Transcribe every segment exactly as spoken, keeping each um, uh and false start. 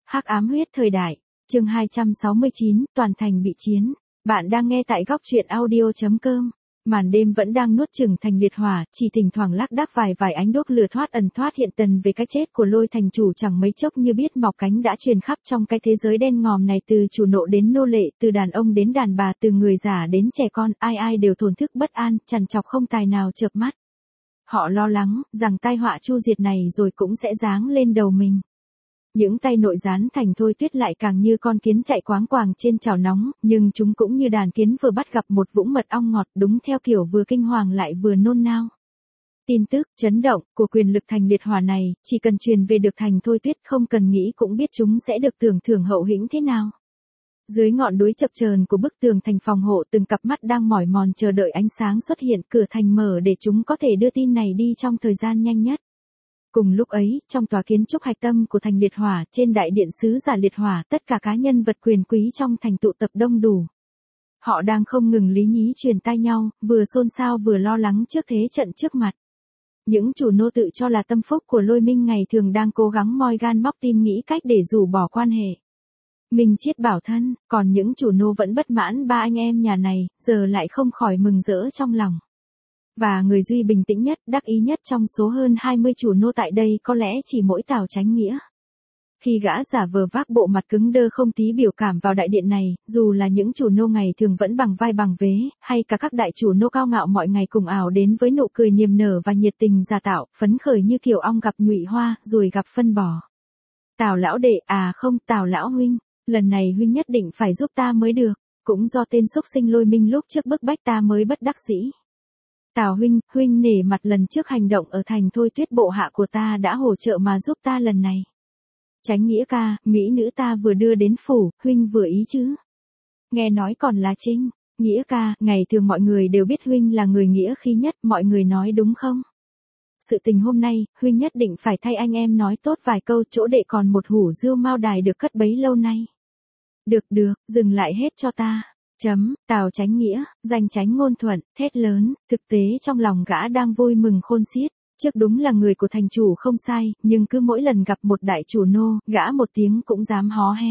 Hắc ám huyết thời đại, chương hai trăm sáu mươi chín, toàn thành bị chiến. Bạn đang nghe tại góc truyện audio chấm com. Màn đêm vẫn đang nuốt chửng thành liệt hỏa, chỉ thỉnh thoảng lác đác vài vài ánh đuốc lửa thoát ẩn thoát hiện tần về cái chết của Lôi thành chủ chẳng mấy chốc như biết mọc cánh đã truyền khắp trong cái thế giới đen ngòm này, từ chủ nộ đến nô lệ, từ đàn ông đến đàn bà, từ người già đến trẻ con, ai ai đều thổn thức bất an, trằn trọc không tài nào chợp mắt. Họ lo lắng rằng tai họa chu diệt này rồi cũng sẽ giáng lên đầu mình. Những tay nội gián thành Thôi Tuyết lại càng như con kiến chạy quáng quàng trên chảo nóng, nhưng chúng cũng như đàn kiến vừa bắt gặp một vũng mật ong ngọt, đúng theo kiểu vừa kinh hoàng lại vừa nôn nao. Tin tức chấn động của quyền lực thành liệt hỏa này, chỉ cần truyền về được thành Thôi Tuyết không cần nghĩ cũng biết chúng sẽ được tưởng thưởng hậu hĩnh thế nào. Dưới ngọn núi chập chờn của bức tường thành phòng hộ, từng cặp mắt đang mỏi mòn chờ đợi ánh sáng xuất hiện, cửa thành mở để chúng có thể đưa tin này đi trong thời gian nhanh nhất. Cùng lúc ấy, trong tòa kiến trúc hạch tâm của thành liệt hỏa, trên đại điện sứ giả liệt hỏa, tất cả cá nhân vật quyền quý trong thành tụ tập đông đủ. Họ đang không ngừng lý nhí truyền tai nhau, vừa xôn xao vừa lo lắng trước thế trận trước mặt. Những chủ nô tự cho là tâm phúc của Lôi Minh ngày thường đang cố gắng moi gan móc tim nghĩ cách để rũ bỏ quan hệ Minh Chiết bảo thân, còn những chủ nô vẫn bất mãn ba anh em nhà này, giờ lại không khỏi mừng rỡ trong lòng. Và người duy bình tĩnh nhất, đắc ý nhất trong số hơn hai mươi chủ nô tại đây có lẽ chỉ mỗi Tào Chánh Nghĩa. Khi gã giả vờ vác bộ mặt cứng đơ không tí biểu cảm vào đại điện này, dù là những chủ nô ngày thường vẫn bằng vai bằng vế, hay cả các đại chủ nô cao ngạo mọi ngày cùng ảo đến với nụ cười niềm nở và nhiệt tình giả tạo, phấn khởi như kiểu ong gặp nhụy hoa, ruồi gặp phân bò. Tào lão đệ, à không, Tào lão huynh, lần này huynh nhất định phải giúp ta mới được, cũng do tên xúc sinh Lôi Minh lúc trước bức bách ta mới bất đắc dĩ. Tào huynh, huynh nể mặt lần trước hành động ở thành Thôi Tuyết bộ hạ của ta đã hỗ trợ mà giúp ta lần này. Chánh Nghĩa ca, mỹ nữ ta vừa đưa đến phủ, huynh vừa ý chứ? Nghe nói còn là Trinh. Nghĩa ca, ngày thường mọi người đều biết huynh là người nghĩa khí nhất, mọi người nói đúng không? Sự tình hôm nay, huynh nhất định phải thay anh em nói tốt vài câu, chỗ đệ còn một hủ rượu mao đài được cất bấy lâu nay. Được được, dừng lại hết cho ta. Chấm, Tào Chánh Nghĩa, danh chánh ngôn thuận, thét lớn, thực tế trong lòng gã đang vui mừng khôn xiết. Trước đúng là người của thành chủ không sai, nhưng cứ mỗi lần gặp một đại chủ nô, gã một tiếng cũng dám hó hé.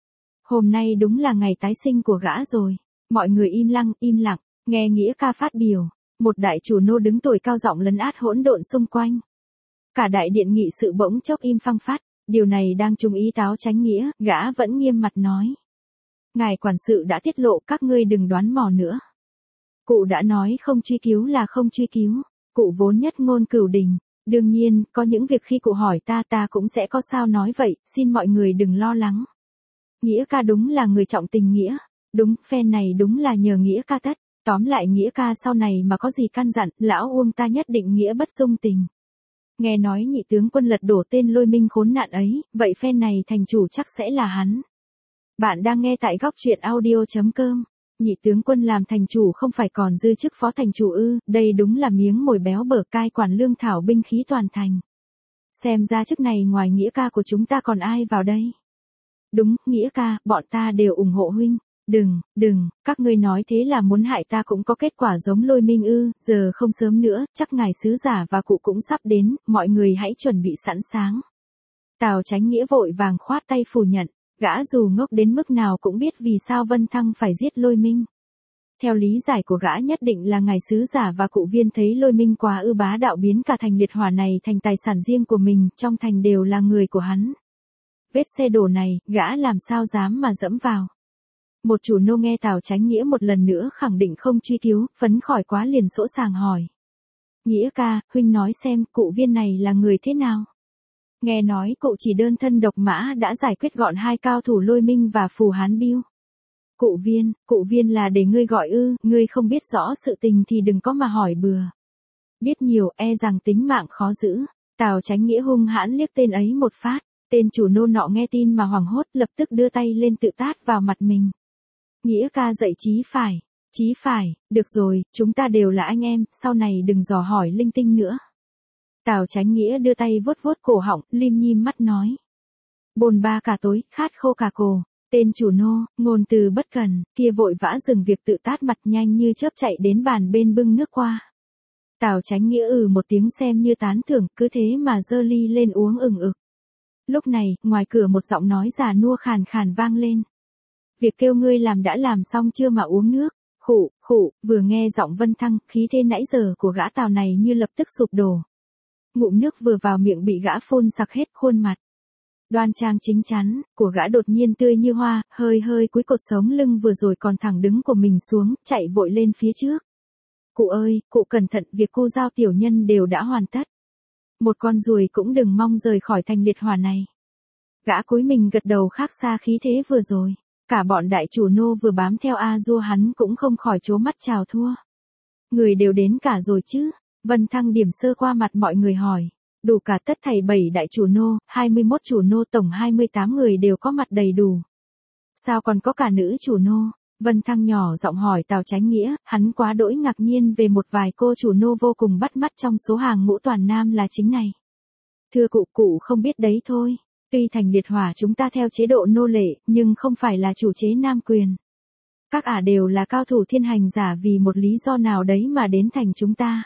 Hôm nay đúng là ngày tái sinh của gã rồi. Mọi người im lặng, im lặng, nghe Nghĩa ca phát biểu. Một đại chủ nô đứng tuổi cao giọng lấn át hỗn độn xung quanh. Cả đại điện nghị sự bỗng chốc im phăng phát, điều này đang trùng ý Tào Chánh Nghĩa, gã vẫn nghiêm mặt nói. Ngài quản sự đã tiết lộ, các ngươi đừng đoán mò nữa. Cụ đã nói không truy cứu là không truy cứu. Cụ vốn nhất ngôn cửu đình. Đương nhiên, có những việc khi cụ hỏi ta ta cũng sẽ có sao nói vậy, xin mọi người đừng lo lắng. Nghĩa ca đúng là người trọng tình nghĩa. Đúng, phen này đúng là nhờ Nghĩa ca tất. Tóm lại Nghĩa ca sau này mà có gì căn dặn, lão Uông ta nhất định nghĩa bất dung tình. Nghe nói nhị tướng quân lật đổ tên Lôi Minh khốn nạn ấy, vậy phen này thành chủ chắc sẽ là hắn. Bạn đang nghe tại góc truyện audio chấm com. Nhị tướng quân làm thành chủ không phải còn dư chức phó thành chủ ư, đây đúng là miếng mồi béo bở cai quản lương thảo binh khí toàn thành. Xem ra chức này ngoài Nghĩa ca của chúng ta còn ai vào đây? Đúng, Nghĩa ca, bọn ta đều ủng hộ huynh. Đừng, đừng, các ngươi nói thế là muốn hại ta cũng có kết quả giống Lôi Minh ư, giờ không sớm nữa, chắc ngài sứ giả và cụ cũng sắp đến, mọi người hãy chuẩn bị sẵn sàng. Tào Chánh Nghĩa vội vàng khoát tay phủ nhận. Gã dù ngốc đến mức nào cũng biết vì sao Vân Thăng phải giết Lôi Minh. Theo lý giải của gã nhất định là ngài sứ giả và cụ viên thấy Lôi Minh quá ư bá đạo biến cả thành liệt hỏa này thành tài sản riêng của mình, trong thành đều là người của hắn. Vết xe đổ này, gã làm sao dám mà dẫm vào. Một chủ nô nghe Tào Chánh Nghĩa một lần nữa khẳng định không truy cứu, phấn khỏi quá liền sỗ sàng hỏi. Nghĩa ca, huynh nói xem cụ viên này là người thế nào? Nghe nói cụ chỉ đơn thân độc mã đã giải quyết gọn hai cao thủ Lôi Minh và Phù Hán Biêu. Cụ viên, cụ viên là để ngươi gọi ư, ngươi không biết rõ sự tình thì đừng có mà hỏi bừa. Biết nhiều e rằng tính mạng khó giữ. Tào Chánh Nghĩa hung hãn liếc tên ấy một phát, tên chủ nô nọ nghe tin mà hoảng hốt lập tức đưa tay lên tự tát vào mặt mình. Nghĩa ca dạy chí phải, chí phải, được rồi, chúng ta đều là anh em, sau này đừng dò hỏi linh tinh nữa. Tào Chánh Nghĩa đưa tay vuốt vuốt cổ họng, lim nhim mắt nói. Bồn ba cả tối, khát khô cả cổ. Tên chủ nô, ngôn từ bất cần, kia vội vã dừng việc tự tát mặt nhanh như chớp chạy đến bàn bên bưng nước qua. Tào Chánh Nghĩa ừ một tiếng xem như tán thưởng, cứ thế mà dơ ly lên uống ừng ực. Lúc này, ngoài cửa một giọng nói già nua khàn khàn vang lên. Việc kêu ngươi làm đã làm xong chưa mà uống nước? Khụ, khụ, vừa nghe giọng Vân Thăng, khí thế nãy giờ của gã Tào này như lập tức sụp đổ. Ngụm nước vừa vào miệng bị gã phun sặc hết khuôn mặt. Đoan trang chính chắn, của gã đột nhiên tươi như hoa, hơi hơi cúi cột sống lưng vừa rồi còn thẳng đứng của mình xuống, chạy vội lên phía trước. Cụ ơi, cụ cẩn thận, việc cô giao tiểu nhân đều đã hoàn tất. Một con ruồi cũng đừng mong rời khỏi thành liệt hỏa này. Gã cúi mình gật đầu khác xa khí thế vừa rồi. Cả bọn đại chủ nô vừa bám theo A Dua hắn cũng không khỏi trố mắt chào thua. Người đều đến cả rồi chứ? Vân Thăng điểm sơ qua mặt mọi người hỏi. Đủ cả tất thảy bảy đại chủ nô, hai mươi mốt chủ nô tổng hai mươi tám người đều có mặt đầy đủ. Sao còn có cả nữ chủ nô? Vân Thăng nhỏ giọng hỏi Tào Chánh Nghĩa, hắn quá đỗi ngạc nhiên về một vài cô chủ nô vô cùng bắt mắt trong số hàng ngũ toàn nam là chính này. Thưa cụ, cụ không biết đấy thôi. Tuy thành liệt hỏa chúng ta theo chế độ nô lệ, nhưng không phải là chủ chế nam quyền. Các ả đều là cao thủ thiên hành giả vì một lý do nào đấy mà đến thành chúng ta.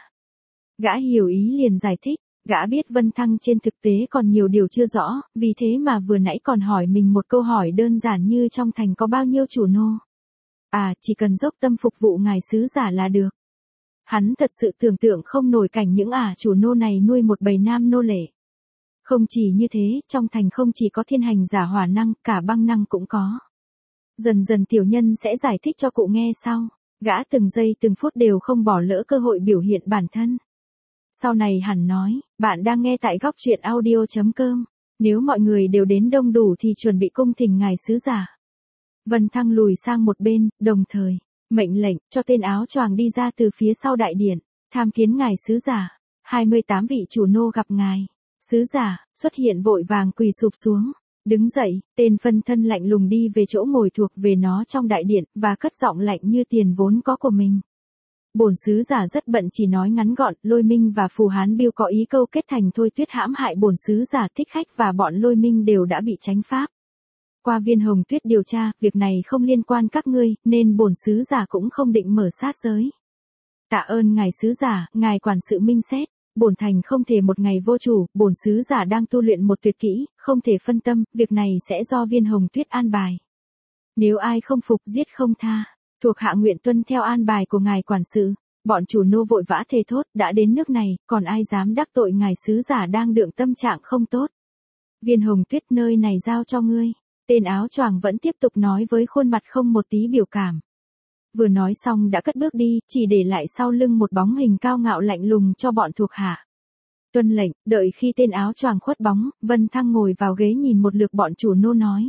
Gã hiểu ý liền giải thích, gã biết Vân Thăng trên thực tế còn nhiều điều chưa rõ, vì thế mà vừa nãy còn hỏi mình một câu hỏi đơn giản như trong thành có bao nhiêu chủ nô. À, chỉ cần dốc tâm phục vụ ngài sứ giả là được. Hắn thật sự tưởng tượng không nổi cảnh những ả chủ nô này nuôi một bầy nam nô lệ. Không chỉ như thế, trong thành không chỉ có thiên hành giả hỏa năng, cả băng năng cũng có. Dần dần tiểu nhân sẽ giải thích cho cụ nghe sau. Gã từng giây từng phút đều không bỏ lỡ cơ hội biểu hiện bản thân. Sau này hẳn nói, bạn đang nghe tại góc truyện audio chấm com. Nếu mọi người đều đến đông đủ thì chuẩn bị cung thỉnh ngài sứ giả. Vân Thăng lùi sang một bên, đồng thời, mệnh lệnh cho tên áo choàng đi ra từ phía sau đại điện, tham kiến ngài sứ giả. hai mươi tám vị chủ nô gặp ngài. Sứ giả, xuất hiện vội vàng quỳ sụp xuống. Đứng dậy, tên phân thân lạnh lùng đi về chỗ ngồi thuộc về nó trong đại điện, và cất giọng lạnh như tiền vốn có của mình. Bổn sứ giả rất bận chỉ nói ngắn gọn, Lôi Minh và Phù Hán Biêu có ý câu kết thành thôi tuyết hãm hại bổn sứ giả Thích Khách và bọn Lôi Minh đều đã bị tránh pháp. Qua Viên Hồng Tuyết điều tra, việc này không liên quan các ngươi, nên bổn sứ giả cũng không định mở sát giới. Tạ ơn ngài sứ giả, ngài quản sự minh xét. Bổn thành không thể một ngày vô chủ, bổn sứ giả đang tu luyện một tuyệt kỹ, không thể phân tâm, việc này sẽ do Viên Hồng Tuyết an bài. Nếu ai không phục giết không tha, thuộc hạ nguyện tuân theo an bài của ngài quản sự. Bọn chủ nô vội vã thề thốt, đã đến nước này, còn ai dám đắc tội ngài sứ giả đang đượm tâm trạng không tốt. Viên Hồng Tuyết nơi này giao cho ngươi. Tên áo choàng vẫn tiếp tục nói với khuôn mặt không một tí biểu cảm. Vừa nói xong đã cất bước đi, chỉ để lại sau lưng một bóng hình cao ngạo lạnh lùng cho bọn thuộc hạ. Tuân lệnh, đợi khi tên áo choàng khuất bóng, Vân Thăng ngồi vào ghế nhìn một lượt bọn chủ nô nói.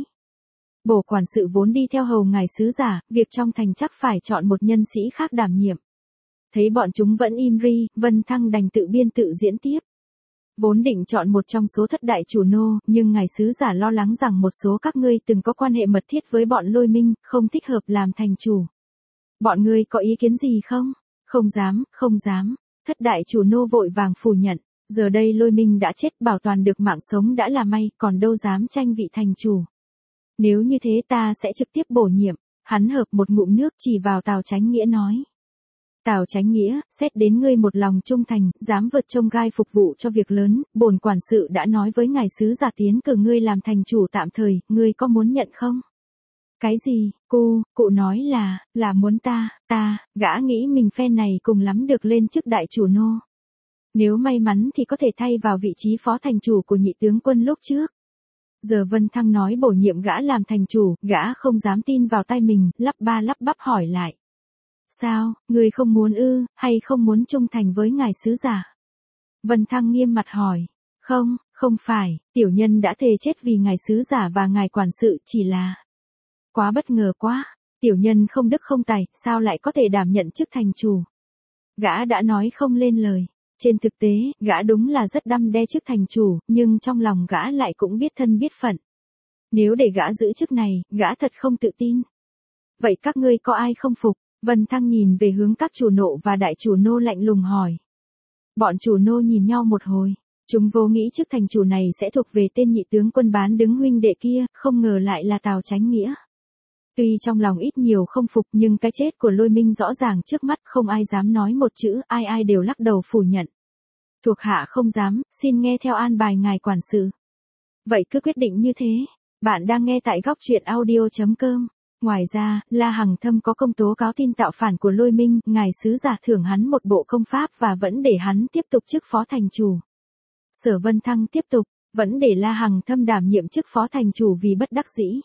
Bổ quản sự vốn đi theo hầu ngài sứ giả, việc trong thành chắc phải chọn một nhân sĩ khác đảm nhiệm. Thấy bọn chúng vẫn im ri, Vân Thăng đành tự biên tự diễn tiếp. Vốn định chọn một trong số thất đại chủ nô, nhưng ngài sứ giả lo lắng rằng một số các ngươi từng có quan hệ mật thiết với bọn Lôi Minh, không thích hợp làm thành chủ. Bọn ngươi có ý kiến gì không? Không dám, không dám. Thất đại chủ nô vội vàng phủ nhận. Giờ đây Lôi Minh đã chết, bảo toàn được mạng sống đã là may, còn đâu dám tranh vị thành chủ. Nếu như thế ta sẽ trực tiếp bổ nhiệm. Hắn hợp một ngụm nước chỉ vào Tào Chánh Nghĩa nói. Tào Chánh Nghĩa, xét đến ngươi một lòng trung thành, dám vượt chông gai phục vụ cho việc lớn, bổn quản sự đã nói với ngài sứ giả tiến cử ngươi làm thành chủ tạm thời, ngươi có muốn nhận không? Cái gì, cô, cụ nói là, là muốn ta, ta, gã nghĩ mình phen này cùng lắm được lên chức đại chủ nô. Nếu may mắn thì có thể thay vào vị trí phó thành chủ của nhị tướng quân lúc trước. Giờ Vân Thăng nói bổ nhiệm gã làm thành chủ, gã không dám tin vào tay mình, lắp ba lắp bắp hỏi lại. Sao, người không muốn ư, hay không muốn trung thành với ngài sứ giả? Vân Thăng nghiêm mặt hỏi. Không, không phải, tiểu nhân đã thề chết vì ngài sứ giả và ngài quản sự, chỉ là... Quá bất ngờ quá, tiểu nhân không đức không tài, sao lại có thể đảm nhận chức thành chủ? Gã đã nói không lên lời. Trên thực tế, gã đúng là rất đăm đe chức thành chủ, nhưng trong lòng gã lại cũng biết thân biết phận. Nếu để gã giữ chức này, gã thật không tự tin. Vậy các ngươi có ai không phục? Vân Thăng nhìn về hướng các chủ nộ và đại chủ nô lạnh lùng hỏi. Bọn chủ nô nhìn nhau một hồi. Chúng vô nghĩ chức thành chủ này sẽ thuộc về tên nhị tướng quân bán đứng huynh đệ kia, không ngờ lại là Tào Chánh Nghĩa. Tuy trong lòng ít nhiều không phục nhưng cái chết của Lôi Minh rõ ràng trước mắt, không ai dám nói một chữ, ai ai đều lắc đầu phủ nhận. Thuộc hạ không dám, xin nghe theo an bài ngài quản sự. Vậy cứ quyết định như thế. Bạn đang nghe tại góc truyện audio.com. Ngoài ra, La Hằng Thâm có công tố cáo tin tạo phản của Lôi Minh, ngài sứ giả thưởng hắn một bộ công pháp và vẫn để hắn tiếp tục chức phó thành chủ. Sở Vân Thăng tiếp tục, vẫn để La Hằng Thâm đảm nhiệm chức phó thành chủ vì bất đắc dĩ.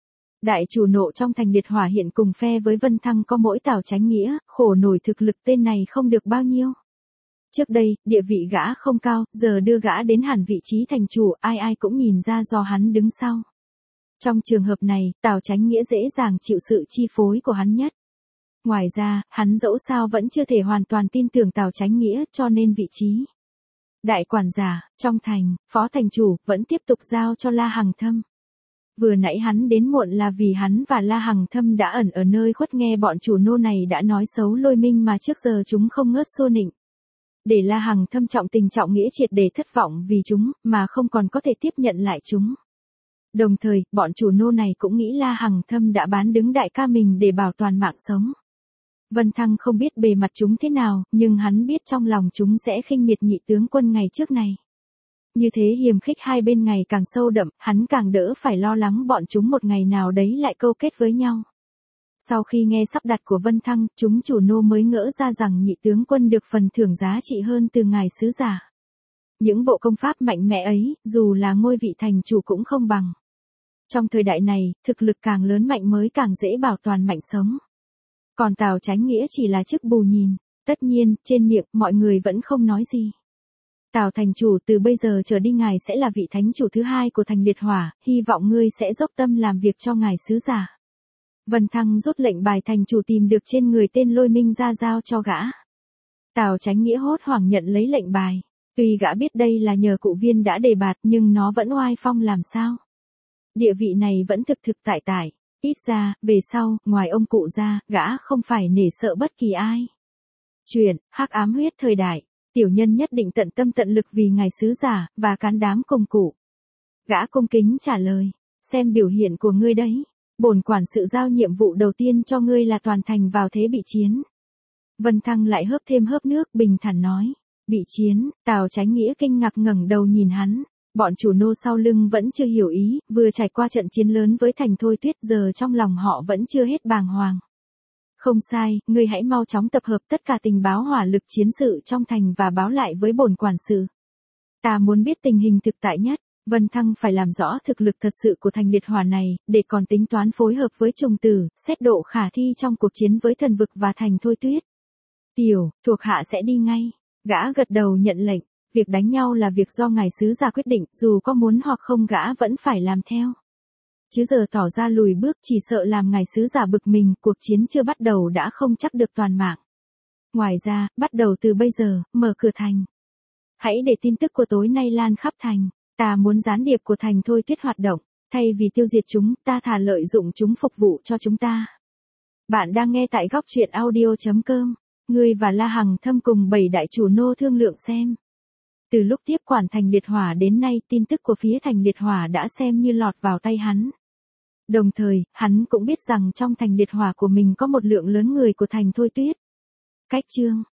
Đại chủ nộ trong thành liệt hỏa hiện cùng phe với Vân Thăng có mỗi Tào Chánh Nghĩa, khổ nổi thực lực tên này không được bao nhiêu. Trước đây, địa vị gã không cao, giờ đưa gã đến hẳn vị trí thành chủ, ai ai cũng nhìn ra do hắn đứng sau. Trong trường hợp này, Tào Chánh Nghĩa dễ dàng chịu sự chi phối của hắn nhất. Ngoài ra, hắn dẫu sao vẫn chưa thể hoàn toàn tin tưởng Tào Chánh Nghĩa cho nên vị trí đại quản giả, trong thành, phó thành chủ, vẫn tiếp tục giao cho La Hằng Thâm. Vừa nãy hắn đến muộn là vì hắn và La Hằng Thâm đã ẩn ở nơi khuất nghe bọn chủ nô này đã nói xấu Lôi Minh mà trước giờ chúng không ngớt xô nịnh. Để La Hằng Thâm trọng tình trọng nghĩa triệt để thất vọng vì chúng, mà không còn có thể tiếp nhận lại chúng. Đồng thời, bọn chủ nô này cũng nghĩ La Hằng Thâm đã bán đứng đại ca mình để bảo toàn mạng sống. Vân Thăng không biết bề mặt chúng thế nào, nhưng hắn biết trong lòng chúng sẽ khinh miệt nhị tướng quân ngày trước này. Như thế hiềm khích hai bên ngày càng sâu đậm, hắn càng đỡ phải lo lắng bọn chúng một ngày nào đấy lại câu kết với nhau. Sau khi nghe sắp đặt của Vân Thăng, chúng chủ nô mới ngỡ ra rằng nhị tướng quân được phần thưởng giá trị hơn từ ngài sứ giả. Những bộ công pháp mạnh mẽ ấy, dù là ngôi vị thành chủ cũng không bằng. Trong thời đại này, thực lực càng lớn mạnh mới càng dễ bảo toàn mạnh sống. Còn Tào Chánh Nghĩa chỉ là chức bù nhìn, tất nhiên, trên miệng, mọi người vẫn không nói gì. Tào thành chủ, từ bây giờ trở đi ngài sẽ là vị thánh chủ thứ hai của thành liệt hỏa, hy vọng ngươi sẽ dốc tâm làm việc cho ngài sứ giả. Vân Thăng rút lệnh bài thành chủ tìm được trên người tên Lôi Minh ra giao cho gã. Tào Chánh Nghĩa hốt hoảng nhận lấy lệnh bài. Tuy gã biết đây là nhờ cụ viên đã đề bạt nhưng nó vẫn oai phong làm sao. Địa vị này vẫn thực thực tại tại. Ít ra, về sau, ngoài ông cụ ra, gã không phải nể sợ bất kỳ ai. Chuyện, hắc ám huyết thời đại. Tiểu nhân nhất định tận tâm tận lực vì ngài sứ giả, và cán đám cùng cụ. Gã cung kính trả lời. Xem biểu hiện của ngươi đấy. Bổn quản sự giao nhiệm vụ đầu tiên cho ngươi là toàn thành vào thế bị chiến. Vân Thăng lại hớp thêm hớp nước, bình thản nói. Bị chiến, Tào Chánh Nghĩa kinh ngạc ngẩng đầu nhìn hắn. Bọn chủ nô sau lưng vẫn chưa hiểu ý, vừa trải qua trận chiến lớn với thành Thôi Tuyết, giờ trong lòng họ vẫn chưa hết bàng hoàng. Không sai, ngươi hãy mau chóng tập hợp tất cả tình báo hỏa lực chiến sự trong thành và báo lại với bổn quản sự. Ta muốn biết tình hình thực tại nhất. Vân Thăng phải làm rõ thực lực thật sự của thành liệt hỏa này, để còn tính toán phối hợp với trùng tử, xét độ khả thi trong cuộc chiến với thần vực và thành Thôi Tuyết. Tiểu, thuộc hạ sẽ đi ngay. Gã gật đầu nhận lệnh. Việc đánh nhau là việc do ngài sứ giả quyết định, dù có muốn hoặc không gã vẫn phải làm theo. Chứ giờ tỏ ra lùi bước chỉ sợ làm ngài sứ giả bực mình, cuộc chiến chưa bắt đầu đã không chắc được toàn mạng. Ngoài ra, bắt đầu từ bây giờ, mở cửa thành. Hãy để tin tức của tối nay lan khắp thành. Ta muốn gián điệp của thành Thôi Tuyết hoạt động, thay vì tiêu diệt chúng, ta thà lợi dụng chúng phục vụ cho chúng ta. Bạn đang nghe tại góc truyện audio.com. Ngươi và La Hằng Thâm cùng bảy đại chủ nô thương lượng xem. Từ lúc tiếp quản thành liệt hỏa đến nay, tin tức của phía thành liệt hỏa đã xem như lọt vào tay hắn. Đồng thời, hắn cũng biết rằng trong thành liệt hỏa của mình có một lượng lớn người của thành Thôi Tuyết. Cách chương